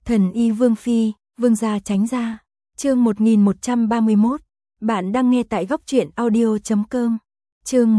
Thần y Vương Phi, Vương gia tránh ra. Chương 1131. Bạn đang nghe tại góc truyện audio.com. Chương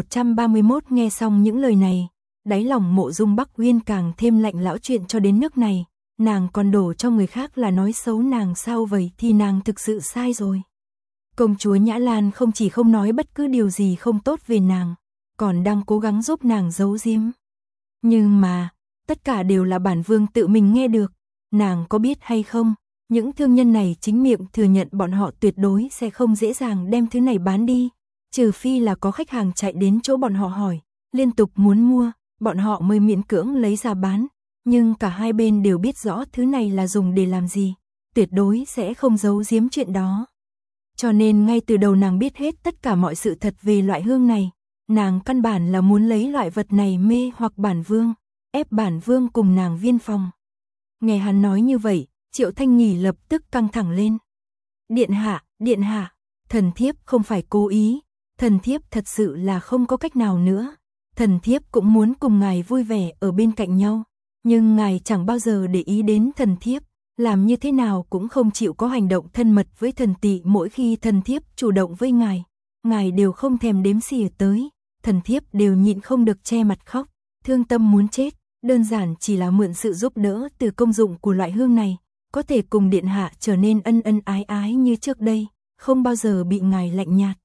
1131. Nghe xong những lời này, đáy lòng Mộ Dung Bắc Uyên càng thêm lạnh lão. Chuyện cho đến nước này, nàng còn đổ cho người khác là nói xấu nàng sao vậy thì nàng thực sự sai rồi. Công chúa Nhã Lan không chỉ không nói bất cứ điều gì không tốt về nàng, còn đang cố gắng giúp nàng giấu giếm. Nhưng mà, tất cả đều là bản vương tự mình nghe được. Nàng có biết hay không, những thương nhân này chính miệng thừa nhận bọn họ tuyệt đối sẽ không dễ dàng đem thứ này bán đi. Trừ phi là có khách hàng chạy đến chỗ bọn họ hỏi, liên tục muốn mua, bọn họ mới miễn cưỡng lấy ra bán. Nhưng cả hai bên đều biết rõ thứ này là dùng để làm gì, tuyệt đối sẽ không giấu giếm chuyện đó. Cho nên ngay từ đầu nàng biết hết tất cả mọi sự thật về loại hương này. Nàng căn bản là muốn lấy loại vật này mê hoặc bản vương, ép bản vương cùng nàng viên phòng. Nghe hắn nói như vậy, Triệu Thanh Nghỉ lập tức căng thẳng lên. Điện hạ, thần thiếp không phải cố ý, thần thiếp thật sự là không có cách nào nữa. Thần thiếp cũng muốn cùng ngài vui vẻ ở bên cạnh nhau, nhưng ngài chẳng bao giờ để ý đến thần thiếp, làm như thế nào cũng không chịu có hành động thân mật với thần tỵ. Mỗi khi thần thiếp chủ động với ngài đều không thèm đếm xỉa tới, thần thiếp đều nhịn không được che mặt khóc, thương tâm muốn chết. Đơn giản chỉ là mượn sự giúp đỡ từ công dụng của loại hương này, có thể cùng điện hạ trở nên ân ân ái ái như trước đây, không bao giờ bị ngài lạnh nhạt.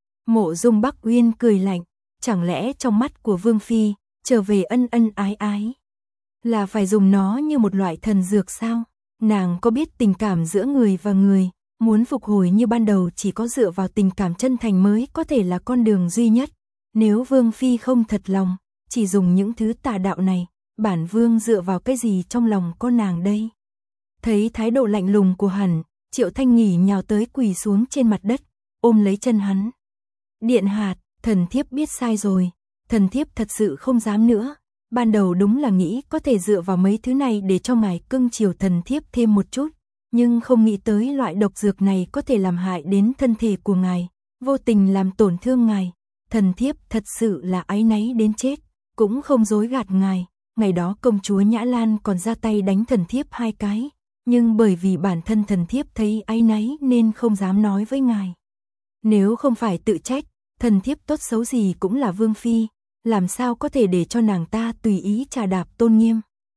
Mộ Dung Bắc Uyên cười lạnh, chẳng lẽ trong mắt của Vương Phi, trở về ân ân ái ái là phải dùng nó như một loại thần dược sao? Nàng có biết tình cảm giữa người và người, muốn phục hồi như ban đầu chỉ có dựa vào tình cảm chân thành mới có thể là con đường duy nhất. Nếu Vương Phi không thật lòng, chỉ dùng những thứ tà đạo này, bản vương dựa vào cái gì trong lòng con nàng đây? Thấy thái độ lạnh lùng của hắn, Triệu Thanh Nghỉ nhào tới quỳ xuống trên mặt đất, ôm lấy chân hắn. Điện hạ, thần thiếp biết sai rồi, thần thiếp thật sự không dám nữa. Ban đầu đúng là nghĩ có thể dựa vào mấy thứ này để cho ngài cưng chiều thần thiếp thêm một chút, nhưng không nghĩ tới loại độc dược này có thể làm hại đến thân thể của ngài, vô tình làm tổn thương ngài. Thần thiếp thật sự là áy náy đến chết, cũng không dối gạt ngài. Ngày đó công chúa Nhã Lan còn ra tay đánh thần thiếp 2 cái, nhưng bởi vì bản thân thần thiếp thấy áy náy nên không dám nói với ngài. Nếu không phải tự trách, thần thiếp tốt xấu gì cũng là Vương Phi, làm sao có thể để cho nàng ta tùy ý trà đạp tôn nghiêm.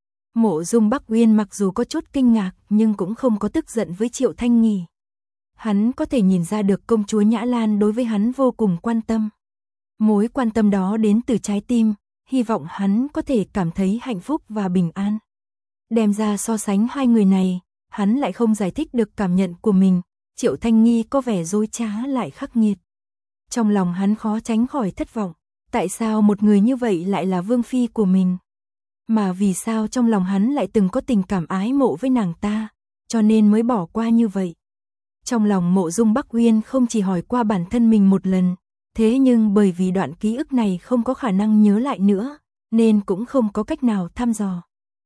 Mộ Dung Bắc Uyên mặc dù có chút kinh ngạc nhưng cũng không có tức giận với Triệu Thanh Nghỉ. Hắn có thể nhìn ra được công chúa Nhã Lan đối với hắn vô cùng quan tâm. Mối quan tâm đó đến từ trái tim, hy vọng hắn có thể cảm thấy hạnh phúc và bình an. Đem ra so sánh hai người này, hắn lại không giải thích được cảm nhận của mình. Triệu Thanh Nghi có vẻ dối trá lại khắc nghiệt. Trong lòng hắn khó tránh khỏi thất vọng. Tại sao một người như vậy lại là Vương Phi của mình? Mà vì sao trong lòng hắn lại từng có tình cảm ái mộ với nàng ta, cho nên mới bỏ qua như vậy? Trong lòng Mộ Dung Bắc Uyên không chỉ hỏi qua bản thân mình một lần, thế nhưng bởi vì đoạn ký ức này không có khả năng nhớ lại nữa, nên cũng không có cách nào thăm dò.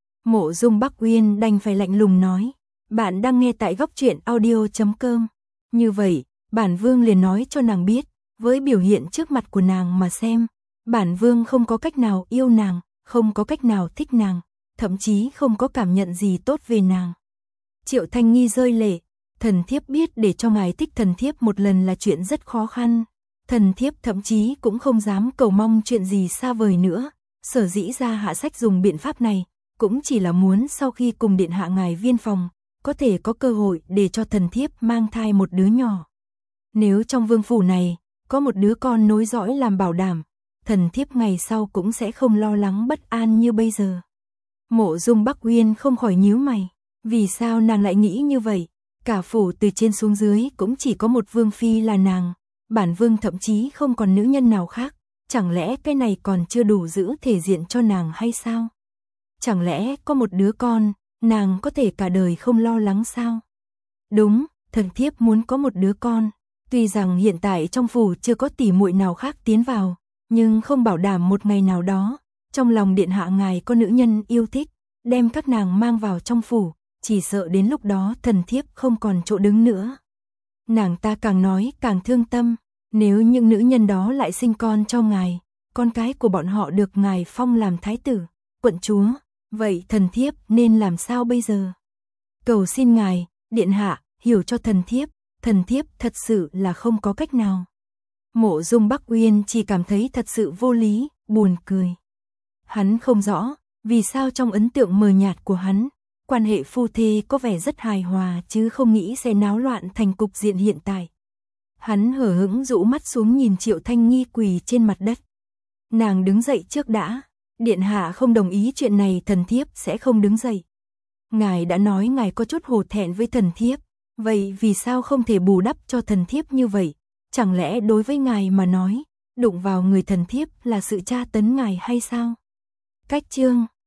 Mộ Dung Bắc Uyên đành phải lạnh lùng nói, bạn đang nghe tại góc truyện audio.com. Như vậy, bản vương liền nói cho nàng biết, với biểu hiện trước mặt của nàng mà xem, bản vương không có cách nào yêu nàng, không có cách nào thích nàng, thậm chí không có cảm nhận gì tốt về nàng. Triệu Thanh Nghi rơi lệ, thần thiếp biết để cho ngài thích thần thiếp một lần là chuyện rất khó khăn. Thần thiếp thậm chí cũng không dám cầu mong chuyện gì xa vời nữa, sở dĩ ra hạ sách dùng biện pháp này, cũng chỉ là muốn sau khi cùng điện hạ ngài viên phòng, có thể có cơ hội để cho thần thiếp mang thai một đứa nhỏ. Nếu trong vương phủ này, có một đứa con nối dõi làm bảo đảm, thần thiếp ngày sau cũng sẽ không lo lắng bất an như bây giờ. Mộ Dung Bắc Uyên không khỏi nhíu mày, vì sao nàng lại nghĩ như vậy? Cả phủ từ trên xuống dưới cũng chỉ có một Vương Phi là nàng, bản vương thậm chí không còn nữ nhân nào khác, chẳng lẽ cái này còn chưa đủ giữ thể diện cho nàng hay sao? Chẳng lẽ có một đứa con, nàng có thể cả đời không lo lắng sao? Đúng, thần thiếp muốn có một đứa con. Tuy rằng hiện tại trong phủ chưa có tỷ muội nào khác tiến vào, nhưng không bảo đảm một ngày nào đó, trong lòng điện hạ ngài có nữ nhân yêu thích, đem các nàng mang vào trong phủ, chỉ sợ đến lúc đó thần thiếp không còn chỗ đứng nữa. Nàng ta càng nói càng thương tâm, nếu những nữ nhân đó lại sinh con cho ngài, con cái của bọn họ được ngài phong làm thái tử, quận chúa, vậy thần thiếp nên làm sao bây giờ? Cầu xin ngài, điện hạ, hiểu cho thần thiếp thật sự là không có cách nào. Mộ Dung Bắc Uyên chỉ cảm thấy thật sự vô lý, buồn cười. Hắn không rõ, vì sao trong ấn tượng mờ nhạt của hắn, quan hệ phu thê có vẻ rất hài hòa chứ không nghĩ sẽ náo loạn thành cục diện hiện tại. Hắn hờ hững rũ mắt xuống nhìn Triệu Thanh Nghi quỳ trên mặt đất. Nàng đứng dậy trước đã, điện hạ không đồng ý chuyện này thần thiếp sẽ không đứng dậy. Ngài đã nói ngài có chút hổ thẹn với thần thiếp, vậy vì sao không thể bù đắp cho thần thiếp như vậy? Chẳng lẽ đối với ngài mà nói, đụng vào người thần thiếp là sự tra tấn ngài hay sao? Cách chương